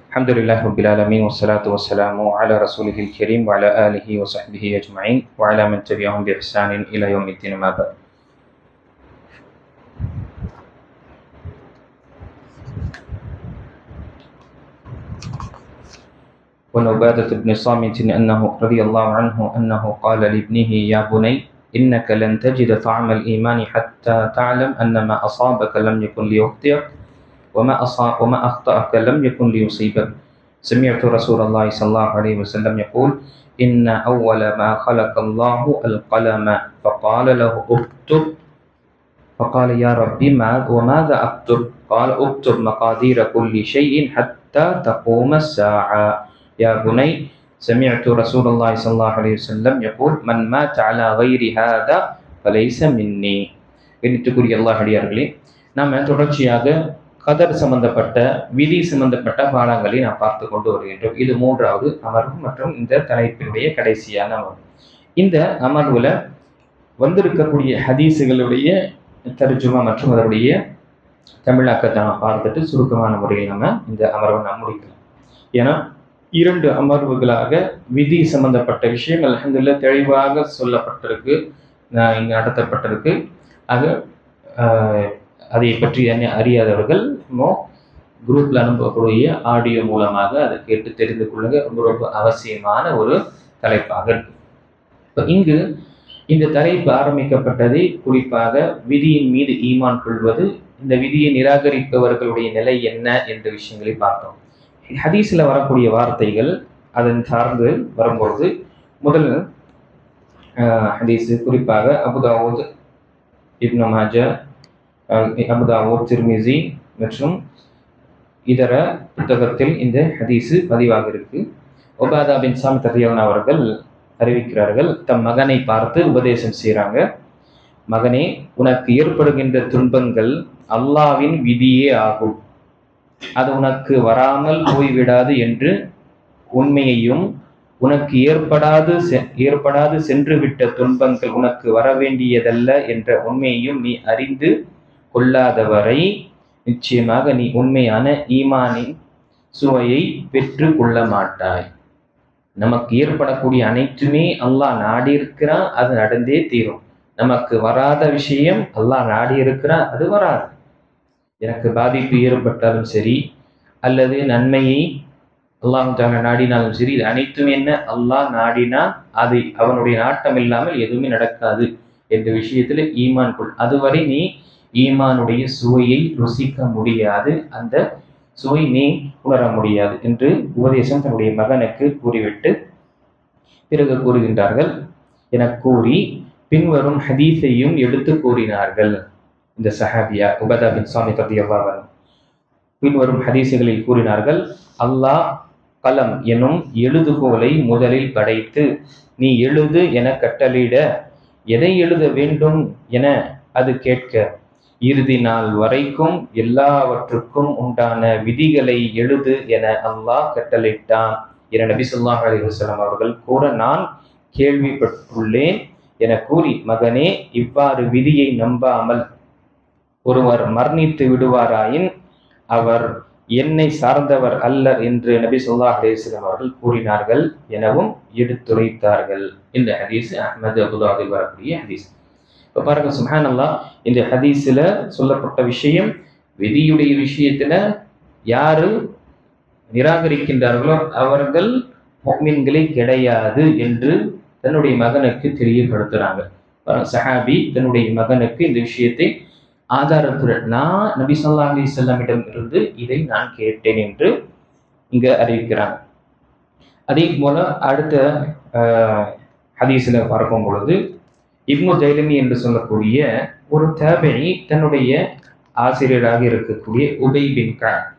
الحمد لله رب العالمين والصلاة والسلام على رسوله الكريم وعلى آله وصحبه أجمعين وعلى من تبعهم بإحسان إلى يوم الدين ما بعد. وعن عبادة بن صامت أنه رضي الله عنه أنه قال لابنه يا بني إنك لن تجد طعم الإيمان حتى تعلم أن ما أصابك لم يكن ليخطئك وما أخطأك لم يكن ليصيبك. سمعت رسول الله صلى الله عليه وسلم يقول إن أول ما خلق الله القلم فقال له اكتب فقال يا ربي وماذا أكتب؟ قال اكتب مقادير كل شيء حتى تقوم الساعة. يا بني سمعت رسول الله صلى الله عليه وسلم يقول من مات على غير هذا فليس مني. கணித்துக்குரிய அல்லாஹ் அடியார்களே, நாம் தொடர்ச்சியாக கதர் சம்பந்தப்பட்ட விதி சம்பந்தப்பட்ட பாடங்களை நாம் பார்த்து கொண்டு வருகின்றோம். இது 3வது அமர்வு மற்றும் இந்த தலைப்பினுடைய கடைசியான அமர்வு. இந்த அமர்வுல வந்திருக்கக்கூடிய ஹதீஸுகளுடைய தர்ஜுமா மற்றும் அதனுடைய தமிழாக்கத்தை நாம் பார்த்துட்டு சுருக்கமான முறையில் நம்ம இந்த அமர்வை நாம் முடிக்கலாம். ஏன்னா 2 அமர்வுகளாக விதி சம்பந்தப்பட்ட விஷயங்கள் அல்ஹம்துலில்லாஹ் தெளிவாக சொல்லப்பட்டிருக்கு, இங்கு நடத்தப்பட்டிருக்கு. ஆக அதை பற்றி அறியாதவர்கள் குரூப்ல அனுப்பக்கூடிய ஆடியோ மூலமாக அதை கேட்டு தெரிந்து கொள்ளுங்க. ரொம்ப அவசியமான ஒரு தலைப்பாக இருக்கு. இப்போ இங்கு இந்த தலைப்பு ஆரம்பிக்கப்பட்டதை குறிப்பாக விதியின் மீது ஈமான் கொள்வது, இந்த விதியை நிராகரிப்பவர்களுடைய நிலை என்ன என்ற விஷயங்களை பார்த்தோம். ஹதீஸ்ல வரக்கூடிய வார்த்தைகள் அதன் சார்ந்து வரும்பொழுது முதல் ஹதீஸ் குறிப்பாக அபுதாவூத், இப்னு மாஜா, அபுதாவூத், திர்மிஸி மற்றும் இதர புத்தகத்தில் இந்த ஹதீஸு பதிவாக இருக்கு. உபாதா பின் சாமித் ரலியல்லாஹு அவர்கள் அறிவிக்கிறார்கள், தம் மகனை பார்த்து உபதேசம் செய்கிறாங்க. மகனே, உனக்கு ஏற்படுகின்ற துன்பங்கள் அல்லாஹ்வின் விதியே ஆகும், அது உனக்கு வராமல் போய்விடாது என்று உண்மையையும், உனக்கு ஏற்படாது சென்றுவிட்ட துன்பங்கள் உனக்கு வரவேண்டியதல்ல என்ற உண்மையையும் நீ அறிந்து கொள்ளாதவரை நிச்சயமாக நீ உண்மையான ஈமானின் சுவையை பெற்று கொள்ள மாட்டாய். நமக்கு ஏற்படக்கூடிய அனைத்துமே அல்லாஹ் நாடி இருக்கிறான், அது நடந்தே தீரும். நமக்கு வராத விஷயம் அல்லாஹ் நாடி இருக்கிறான், அது வராது. எனக்கு பாதிப்பு ஏற்பட்டாலும் சரி, அல்லது நன்மையை அல்லாஹ் தஆலா நாடினாலும் சரி, இது அனைத்துமே என்ன, அல்லாஹ் நாடினா அது அவனுடைய நாட்டம் இல்லாமல் எதுவுமே நடக்காது என்ற விஷயத்துல ஈமான் கொள். அதுவரை நீ ஈமானுடைய சுவையை ருசிக்க முடியாது, அந்த சுவை நீ உணர முடியாது என்று உபதேசம் தன்னுடைய மகனுக்கு கூறிவிட்டு பிறகு கூறுகின்றார்கள் என கூறி பின்வரும் ஹதீஸையும் எடுத்து கூறினார்கள். இந்த சஹாபியா உபாதா பின் சாமித் ரலியல்லாஹு அன்ஹு பின்வரும் ஹதீஸுகளில் கூறினார்கள், அல்லாஹ் கலம் எனும் எழுதுகோலை முதலில் படைத்து நீ எழுது என கட்டளையிட, எதை எழுத வேண்டும் என அது கேட்க, இறுதி நாள் வரைக்கும் எல்லாவற்றுக்கும் உண்டான விதிகளை எழுது என அல்லாஹ் கட்டளையிட்டான் என நபி ஸல்லல்லாஹு அலைஹி வஸல்லம் அவர்கள் கூற நான் கேள்விப்பட்டுள்ளேன் என கூறி, மகனே, இவ்வாறு விதியை நம்பாமல் ஒருவர் மரணித்து விடுவாராயின் அவர் என்னை சார்ந்தவர் அல்ல என்று நபி ஸல்லல்லாஹு அலைஹி வஸல்லம் அவர்கள் கூறினார்கள் எனவும் எடுத்துரைத்தார்கள். இந்த ஹதீஸ் அஹ்மது, அபூதாவூதில் வரக்கூடிய ஹதீஸ். இப்போ பாருங்க, சுப்ஹானல்லாஹ், இந்த ஹதீஸ்ல சொல்லப்பட்ட விஷயம் விதியுடைய விஷயத்துல யாரு நிராகரிக்கின்றார்களோ அவர்கள் முஃமின்களே கிடையாது என்று தன்னுடைய மகனுக்கு தெரியப்படுத்துறாங்க. சஹாபி தன்னுடைய மகனுக்கு இந்த விஷயத்தை ஆதாரத்துடன், நான் நபி ஸல்லல்லாஹு அலைஹி வஸல்லம் இருந்து இதை நான் கேட்டேன் என்று இங்க அறிவிக்கிறாங்க. அதே போல அடுத்த ஹதீஸ்ல பார்க்கும் பொழுது இப்னு தைலமி என்று சொல்லக்கூடிய ஒரு தாபிஈ தன்னுடைய ஆசிரியராக இருக்கக்கூடிய உபை பின்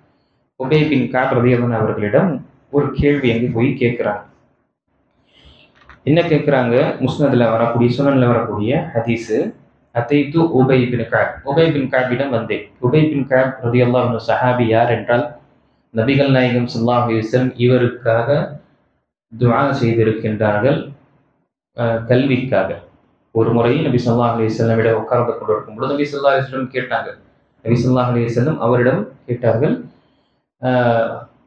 கஅப் ரலியல்லாஹு அன்ஹு அவர்களிடம் ஒரு கேள்வி அங்கு போய் கேட்கிறாங்க. என்ன கேட்கிறாங்க? முஸ்னதுல வரக்கூடிய, சுனன்ல வரக்கூடிய ஹதீஸு, அத்தைத்து உபை பின் கஅபிடம் வந்தேன். உபை பின் கஅப் ரலியல்லாஹு அன்ஹு சஹாபி யார் என்றால், நபிகள் நாயகம் ஸல்லல்லாஹு அலைஹி வஸல்லம் இவருக்காக துஆ செய்திருக்கின்றார்கள் கல்விக்காக. ஒரு முறை நபி ஸல்லல்லாஹு அலைஹி வஸல்லம் இடம் உட்கார்ந்து கொண்டிருக்கும் பொழுது நபி ஸல்லல்லாஹு அலைஹி வஸல்லம் கேட்டாங்க. நபி ஸல்லல்லாஹு அலைஹி வஸல்லம் அவரிடம் கேட்டார்கள்,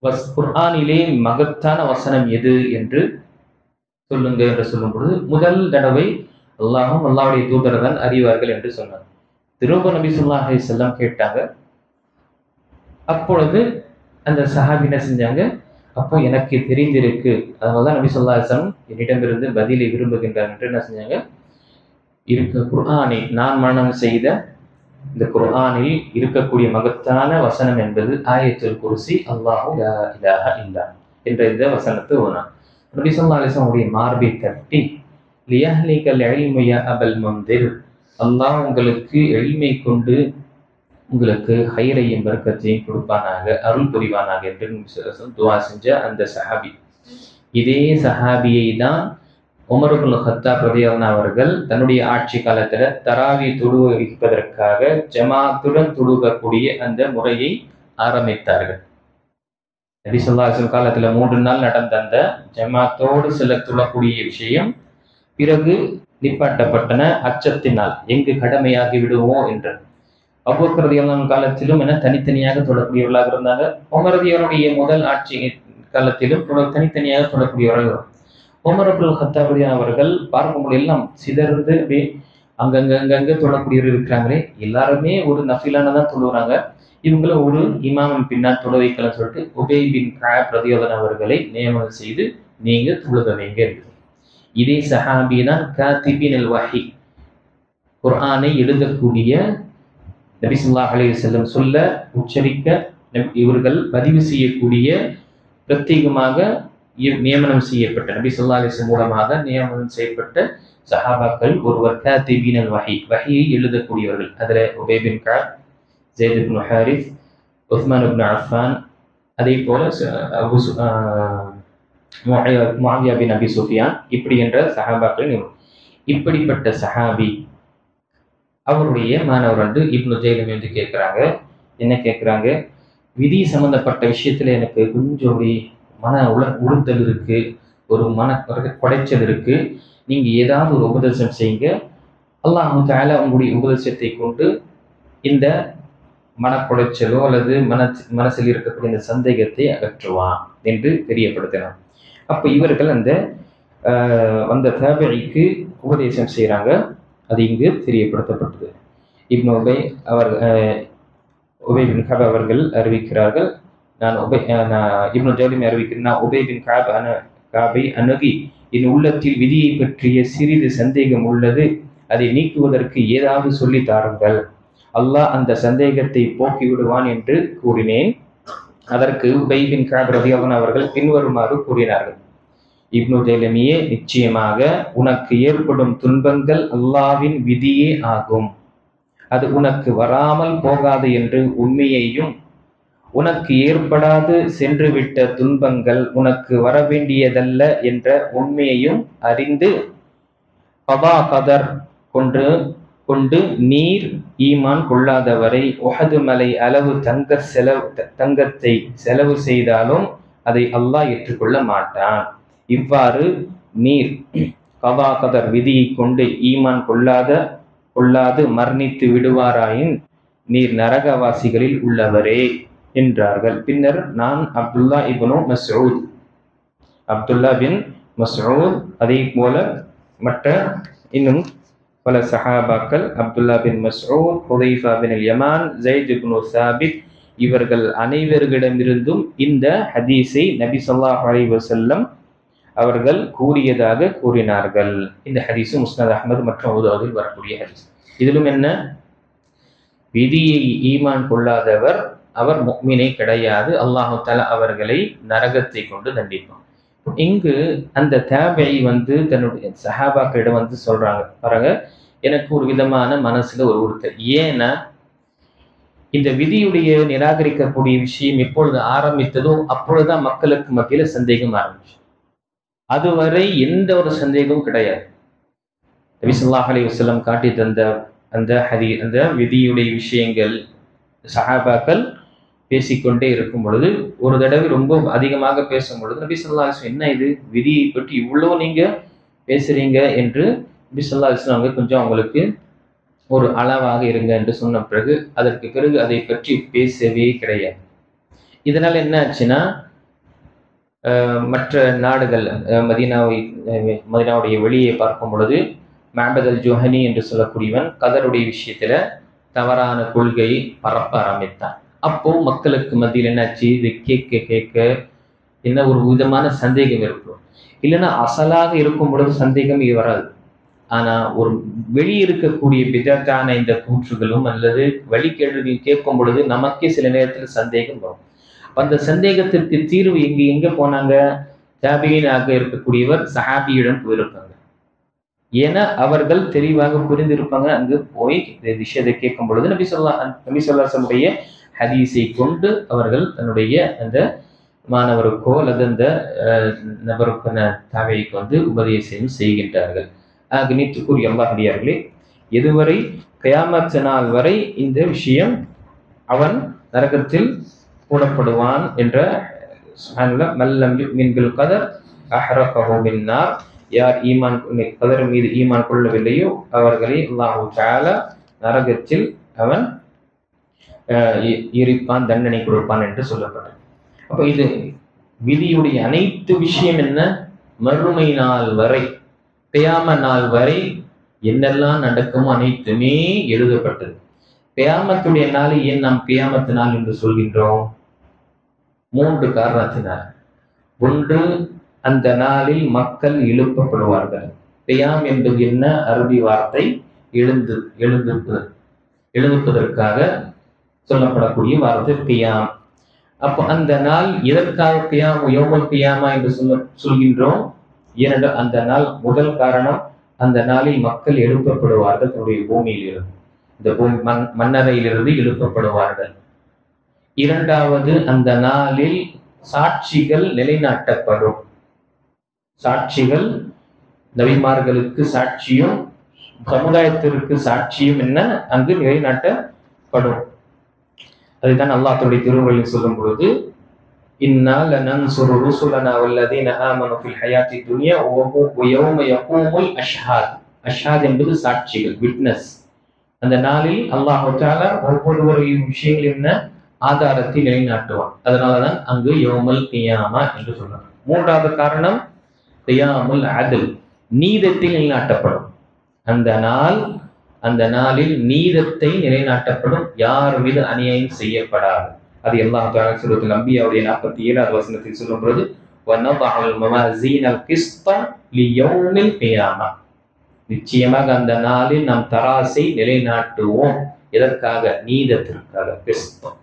குர்ஆனிலே மகத்தான வசனம் எது என்று சொல்லுங்க என்று சொல்லும் பொழுது முதல் தடவை அல்லாஹும் அல்லாஹ்வுடைய தூதர் தான் அறிவார்கள் என்று சொன்னார். திரும்ப நபி ஸல்லல்லாஹு அலைஹி வஸல்லம் கேட்டாங்க. அப்பொழுது அந்த சஹாபி என்ன செஞ்சாங்க, அப்போ எனக்கு தெரிந்திருக்கு, அதனாலதான் நபி ஸல்லல்லாஹு அலைஹி வஸல்லம் என்னிடமிருந்து பதிலை விரும்புகின்றார் என்று என்ன செஞ்சாங்க, இருக்க குர்ஆனை நான் மனனம் செய்த இந்த குர்ஆனில் இருக்கக்கூடிய மகத்தான வசனம் என்பது ஆயத்துல் குர்சி அல்லாஹு லா இலாஹ இல்லா என்ற இந்த வசனத்தை ஓதுனான். நபி ஸல்லல்லாஹு அலைஹி வஸல்லம் உடைய மார்பை தட்டி லியஹ்லிகல் இல்மு யா அபல் முன்திர், அல்லாஹ் உங்களுக்கு எளிமை கொண்டு உங்களுக்கு ஹைரையும் பரக்கத்தையும் கொடுப்பானாக, அருள் புரிவானாக என்று துவா செஞ்ச அந்த சஹாபி. இதே சஹாபியை தான் உமர் இப்னு கத்தாப் ரலியல்லாஹு அவர்கள் தன்னுடைய ஆட்சி காலத்துல தராவி தொழுவிப்பதற்காக ஜமாத்துடன் தொழுகக்கூடிய அந்த முறையை ஆரம்பித்தார்கள். நபி ஸல்லல்லாஹு அலைஹி வஸல்லம் காலத்துல 3 நாள் நடந்த அந்த ஜமாத்தோடு சில தொழக்கூடிய விஷயம் பிறகு நிப்பாட்டப்பட்டன அச்சத்தினால், எங்கு கடமையாகி விடுவோம் என்று. அபூபக்கர் ரலியல்லாஹு காலத்திலும் என தனித்தனியாக தொழக்கூடியவர்களாக இருந்தாங்க. உமர் ரலியல்லாஹுடைய முதல் ஆட்சி காலத்திலும் தனித்தனியாக தொழக்கூடியவர்கள். உமர் இப்னு கத்தாப் அவர்கள் பார்க்கும்போது எல்லாம் சிதறந்து அப்படியே அங்கங்க தொழக்கூடியவர்கள் இருக்கிறாங்களே, எல்லாருமே ஒரு நஃபிலானதான் தொழுகிறாங்க, இவங்கள ஒரு இமாமின் பின்னால் தொழ வைக்கலாம் சொல்லிட்டு உபய் பின் கஅப் ரலியல்லாஹு அவர்களை நியமனம் செய்து நீங்க தொழுக வைங்க என்று. இதே சஹாபி தான் காத்திபின் அல் வஹி, குர்ஆனை எழுதக்கூடிய நபி ஸல்லல்லாஹு அலைஹி வஸல்லம் சொல்ல உச்சரிக்க இவர்கள் பதிவு செய்யக்கூடிய பிரத்யேகமாக நியமனம் செய்யப்பட்ட நபி ஸல்லல்லாஹு அலைஹி வஸல்லம் மூலமாக நியமனம் செய்யப்பட்ட சஹாபாக்கள் ஒருவர் காத்திபின் அல் வஹி, வஹியை எழுதக்கூடியவர்கள். அதுல உபய் பின் கஅப், ஸைத் இப்னு ஹாரிஸ், உஸ்மான் இப்னு அஃபான், அதே போல முஆவியா பின் அபி சுஃபியான், இப்படி என்ற சஹாபாக்கள். இப்படிப்பட்ட சஹாபி அவருடைய மாணவர் வந்து இப்னு ஜைலம் என்று கேட்குறாங்க. என்ன கேட்குறாங்க, விதி சம்பந்தப்பட்ட விஷயத்துல எனக்கு கொஞ்சம் மன உறுத்தல் இருக்கு, ஒரு மன குடைச்சல் இருக்கு, நீங்க ஏதாவது ஒரு உபதேசம் செய்யுங்க, அல்லாஹ் தஆலா உங்களுடைய உபதேசத்தை கொண்டு இந்த மனக்குடைச்சலோ அல்லது மனசில் இருக்கக்கூடிய இந்த சந்தேகத்தை அகற்றுவான் என்று தெரியப்படுத்தினார். அப்ப இவர்கள் அந்த தாபிஈக்கு உபதேசம் செய்யறாங்க. அது இங்கு தெரியப்படுத்தப்பட்டது. உபய் பின் கஅப் அவர்கள் அறிவிக்கிறார்கள், நான் இப்னு ஜௌலிம் அறிவிக்கிறேன், நான் உபய் பின் கஅபை அணுகி என் உள்ளத்தில் விதியை பற்றிய சிறிது சந்தேகம் உள்ளது, அதை நீக்குவதற்கு ஏதாவது சொல்லி தாருங்கள், அல்லாஹ் அந்த சந்தேகத்தை போக்கி விடுவான் என்று கூறினேன். அதற்கு உபய் பின் கஅப் ரலியல்லாஹு அவர்கள் பின்வருமாறு கூறினார்கள், இப்னு ஜைலமியே, நிச்சயமாக உனக்கு ஏற்படும் துன்பங்கள் அல்லாஹ்வின் விதியே ஆகும், அது உனக்கு வராமல் போகாது என்று உண்மையையும், உனக்கு ஏற்படாது சென்றுவிட்ட துன்பங்கள் உனக்கு வரவேண்டியதல்ல என்ற உண்மையையும் அறிந்து கதா கதர் கொண்டு நீர் ஈமான் கொள்ளாதவரை உஹது மலை அளவு தங்கத்தை செலவு செய்தாலும் அதை அல்லாஹ் ஏற்றுக்கொள்ள மாட்டான். இவ்வாறு நீர் கதா கதர் விதியை கொண்டு ஈமான் கொள்ளாது மரணித்து விடுவாராயின் நீர் நரகவாசிகளில் உள்ளவரே என்றார்கள். பின்னர் நான் அப்துல்லா பின் மஸ்ஊத், அதே போல மற்ற இன்னும் பல சஹாபாக்கள், அப்துல்லா பின் மஸ்ஊத், ஹுதைஃபா பின் யமான், ஸைத் இப்னு சாபித், இவர்கள் அனைவர்களிடமிருந்தும் இந்த ஹதீஸை நபி ஸல்லல்லாஹு அலைஹி வஸல்லம் அவர்கள் கூறியதாக கூறினார்கள். இந்த ஹதீஸ் முஸ்னத் அஹ்மத் மற்றும் அபூ தாவூதில் வரக்கூடிய ஹதீஸ். இதிலும் என்ன, விதியை ஈமான் கொள்ளாதவர் அவர் முஃமினே கிடையாது, அல்லாஹ் தஆலா அவர்களை நரகத்தை கொண்டு தண்டிப்பான். இங்கு அந்த தாபிஈ தன்னுடைய சஹாபாக்களிடம் சொல்றாங்க, பாருங்க, எனக்கு ஒரு விதமான மனசுல ஒரு உறுத்தல். ஏன்னா இந்த விதியுடைய நிராகரிக்கக்கூடிய விஷயம் எப்பொழுது ஆரம்பித்ததோ அப்பொழுதுதான் மக்களுக்கு மத்தியில சந்தேகம் ஆரம்பிச்சு. அதுவரை எந்த ஒரு சந்தேகமும் கிடையாது. நபி ஸல்லல்லாஹு அலைஹி வஸல்லம் காட்டி தந்த அந்த விதியுடைய விஷயங்கள் சஹாபாக்கள் பேசிக்கொண்டே இருக்கும் பொழுது, ஒரு தடவை ரொம்ப அதிகமாக பேசும் பொழுது நபி ஸல்லல்லாஹு அலைஹி வஸல்லம், என்ன இது விதியை பற்றி இவ்வளவு நீங்க பேசுறீங்க என்று நபி ஸல்லல்லாஹு அலைஹி வஸல்லம் கொஞ்சம் அவங்களுக்கு ஒரு அளவாக இருங்க என்று சொன்ன பிறகு அதற்கு பிறகு அதை பற்றி பேசவே கிடையாது. இதனால என்ன ஆச்சுன்னா, மற்ற நாடுகள் மதீனாவுடைய வெளியே பார்க்கும் பொழுது மஅபத் அல்-ஜுஹனி என்று சொல்லக்கூடியவன் கதருடைய விஷயத்துல தவறான கொள்கையை பரப்ப ஆரம்பித்தான். அப்போ மக்களுக்கு மத்தியில் என்னாச்சு, இது கேட்க கேட்க என்ன ஒரு விதமான சந்தேகம் இருக்கும். இல்லைன்னா அசலாக இருக்கும் பொழுது சந்தேகம் இது வராது. ஆனா ஒரு வெளியே இருக்கக்கூடிய பிதத்தான இந்த கூற்றுகளும் அல்லது வழிகேடுகள் கேட்கும் பொழுது நமக்கே சில நேரத்தில் சந்தேகம் வரும். அந்த சந்தேகத்திற்கு தீர்வு எங்க போனாங்க? தாபீனாக இருக்கக்கூடியவர் சஹாபியிடம் போயிருக்காங்க. ஏன்னா அவர்கள் தெளிவாக புரிந்திருப்பாங்க. அங்கு போய் இந்த விஷயத்தை கேட்கும் பொழுது நபி ஸல்லல்லாஹு அலைஹி வஸல்லம் ஹதீஸை கொண்டு அவர்கள் தன்னுடைய அந்த மாணவருக்கோ அல்லது அந்த நபருக்கான தாவைக்கு உபதேசம் செய்கின்றார்கள். கண்ணியத்திற்குரிய அல்லாஹ்வியார்களே, எதுவரை கியாமத் நாள் வரை இந்த விஷயம் அவன் நரகத்தில் போடப்படுவான் என்ற மல்லம் யுமின் பில் கதர் அஹ்ரகஹு பின் நார். யார் கதர் மீது ஈமான் கொள்ளவில்லையோ அவர்களை அல்லாஹு தஆலா நரகத்தில் அவன் எரிப்பான், தண்டனை கொடுப்பான் என்று சொல்லப்பட்டது. அப்ப இது விதியுடைய அனைத்து விஷயம் என்ன? மறுமை நாள் வரை, கியாம நாள் வரை என்னெல்லாம் நடக்குமோ அனைத்துமே எழுதப்பட்டது. கியாமத்துடைய நாளை ஏன் நாம் கியாமத்து நாள் என்று சொல்கின்றோம்? 3 காரணத்தினால். ஒன்று, அந்த நாளில் மக்கள் எழுப்பப்படுவார்கள். கியாம் என்பது என்ன? அரபி வார்த்தை எழுந்துப்பதற்காக சொல்லப்படக்கூடிய வார்த்தை கியாம். அப்போ அந்த நாள் எதற்காக கியாம், யௌமுல் கியாமா என்று சொல்கின்றோம்? ஏனென்றால் அந்த நாள் முதல் காரணம், அந்த நாளில் மக்கள் எழுப்பப்படுவார்கள். தன்னுடைய பூமியிலிருந்து, இந்த பூமி மண்ணறையிலிருந்து எழுப்பப்படுவார்கள். இரண்டாவது, அந்த நாளில் சாட்சிகள் நிலைநாட்டப்படும். சாட்சிகள், நபிமார்களுக்கு சாட்சியும் சமுதாயத்திற்கு சாட்சியும் என்ன அங்கு நிலைநாட்டப்படும். அதுதான் அல்லாஹ் தன்னுடைய திருமறையில் சொல்லும் பொழுது, இன்னா லனன்சுரு ருசுலனா வல்லதீன ஆமனு ஃபில் ஹயாத்தி துன்யா வ யௌம யகூமுல் அஷ்ஹாத். அஷ்ஹாத் என்பது சாட்சிகள், விட்னஸ். அந்த நாளில் அல்லாஹ் தஆலா ஒவ்வொருவரையும் விஷயங்கள் என்ன ஆதாரத்தை நிலைநாட்டுவான். அதனாலதான் அங்கு யௌமுல் கியாமா என்று சொல்றாங்க. மூன்றாவது காரணம் கியாமுல் அத்ல், நீதத்தில் நிலைநாட்டப்படும். அந்த நாளில் நீதத்தை நிலைநாட்டப்படும், யார் மீது அநியாயம் செய்யப்படாது. அது அல்லாஹ் தஆலா சூரத்துல் அன்பியாவுடைய 47வது வசனத்தில் சொல்லும் பொழுது, வனதஅல் மவாஸீனல் கிஸ்த லியௌமில் கியாமா. நிச்சயமாக அந்த நாளில் நாம் தராசை நிலைநாட்டுவோம். எதற்காக? நீதத்திற்காக. கிஸ்த.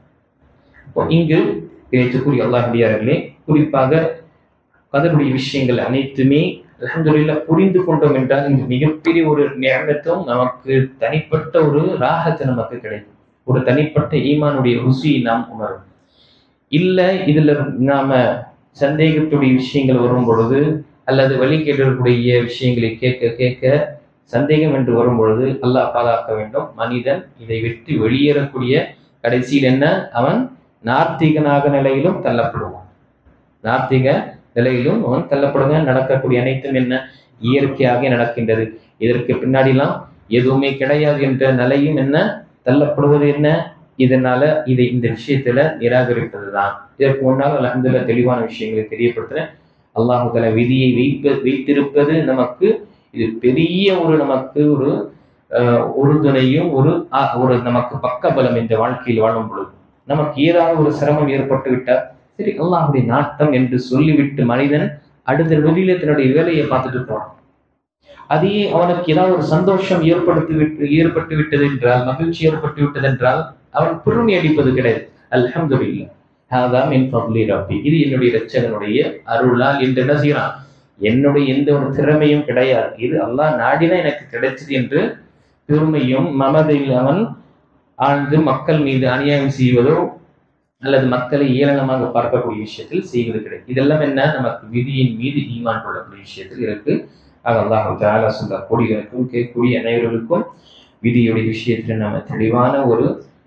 இங்கு பேச்சுக்குரிய அல்லாஹ்வியார்களே, குறிப்பாக கதருடைய விஷயங்கள் அனைத்துமே அல்ஹம்துலில்லாஹ் புரிந்து கொண்டோம் என்றால் இந்த மிகப்பெரிய ஒரு நியமத்தும் நமக்கு தனிப்பட்ட ஒரு ராகத்தை நமக்கு கிடைக்கும். ஒரு தனிப்பட்ட ஈமானுடைய ருசியை நாம் உணரும். இல்லை இதுல நாம சந்தேகத்துடைய விஷயங்கள் வரும் பொழுது அல்லது வழிகேடக்கூடிய விஷயங்களை கேட்க கேட்க சந்தேகம் என்று வரும் பொழுது அல்லாஹ் பாதுகாக்க வேண்டும். மனிதன் இதை விட்டு வெளியேறக்கூடிய கடைசியில் என்ன, அவன் நார்த்திகனாக நிலையிலும் தள்ளப்படுவான். நார்த்திக நிலையிலும் அவன் தள்ளப்படுவான். நடக்கக்கூடிய அனைத்தும் என்ன, இயற்கையாக நடக்கின்றது. இதற்கு பின்னாடிலாம் எதுவுமே கிடையாது என்ற நிலையும் என்ன, தள்ளப்படுவது என்ன, இதனால இந்த விஷயத்துல நிராகரிப்பதுதான். இதற்கு முன்னால் அல்ஹம்துலில்லாஹ் தெளிவான விஷயங்களை தெரியப்படுத்துறேன். அல்லாஹ் தஆலா விதியை வைத்திருப்பது நமக்கு இது பெரிய ஒரு நமக்கு ஒரு உறுதுணையும் ஒரு நமக்கு பக்கபலம். இந்த வாழ்க்கையில் வாழும் பொழுது நமக்கு ஏதாவது ஒரு சிரமம் ஏற்பட்டு விட்டால் சரி அல்லாஹ்வுடைய நாட்டம் என்று சொல்லிவிட்டு மனிதன் அடுத்த நொடியில தன்னுடைய வேலையை பார்த்துட்டு போனான். அதையே அவனுக்கு ஏதாவது ஒரு சந்தோஷம் ஏற்பட்டு விட்டது என்றால், மகிழ்ச்சி ஏற்பட்டு விட்டது என்றால் அவன் பெருமை அடிப்பது கிடையாது. அல்ஹம்துலில்லாஹ் ஹாதா மின் ஃபத்லி ரப்பி, இது என்னுடைய இரட்சகனுடைய அருளால் என்று என்ன செய்யறான். என்னுடைய எந்த ஒரு திறமையும் கிடையாது, இது அல்லாஹ் நாடிதான் எனக்கு கிடைச்சது என்று பெருமையும் மமதையில் அவன் ஆழ்ந்து மக்கள் மீது அநியாயம் செய்வதோ அல்லது மக்களை ஏளனமாக பார்க்கக்கூடிய விஷயத்தில் செய்வது கிடையாது. இதெல்லாம் என்ன, நமக்கு விதியின் மீது ஈமான் கொள்ளக்கூடிய விஷயத்தில் இருக்கு. அல்லாஹ் தஆலா சொல்லக்கூடியவருக்கும் கேட்கக்கூடிய அனைவர்களுக்கும் விதியுடைய விஷயத்தில் நம்ம தெளிவான ஒரு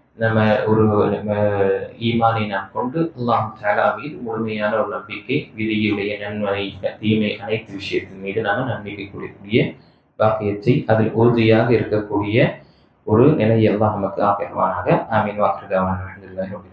ஈமானை நாம் கொண்டு அல்லாஹ் தஆலா மீது முழுமையான ஒரு நம்பிக்கை, விதியுடைய நன்மை தீமை அனைத்து விஷயத்தின் மீது நாம் நம்பிக்கை கொள்ளக்கூடிய பாக்கியத்தை, அதில் உறுதியாக இருக்கக்கூடிய ஒரு நிலையை அல்லாஹ் நமக்கு ஆக்கிரமானாக. ஆமீன். வாக்கிரதாவான அல்ஹம்துலில்லாஹி.